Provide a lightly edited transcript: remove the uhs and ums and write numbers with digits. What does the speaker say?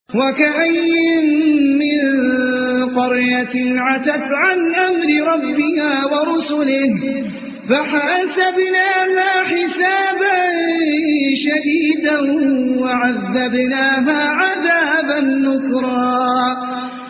وكأين من قرية عتت عن أمر ربها ورسله فحاسبناها حسابا شديدا وعذبناها عذابا نكرا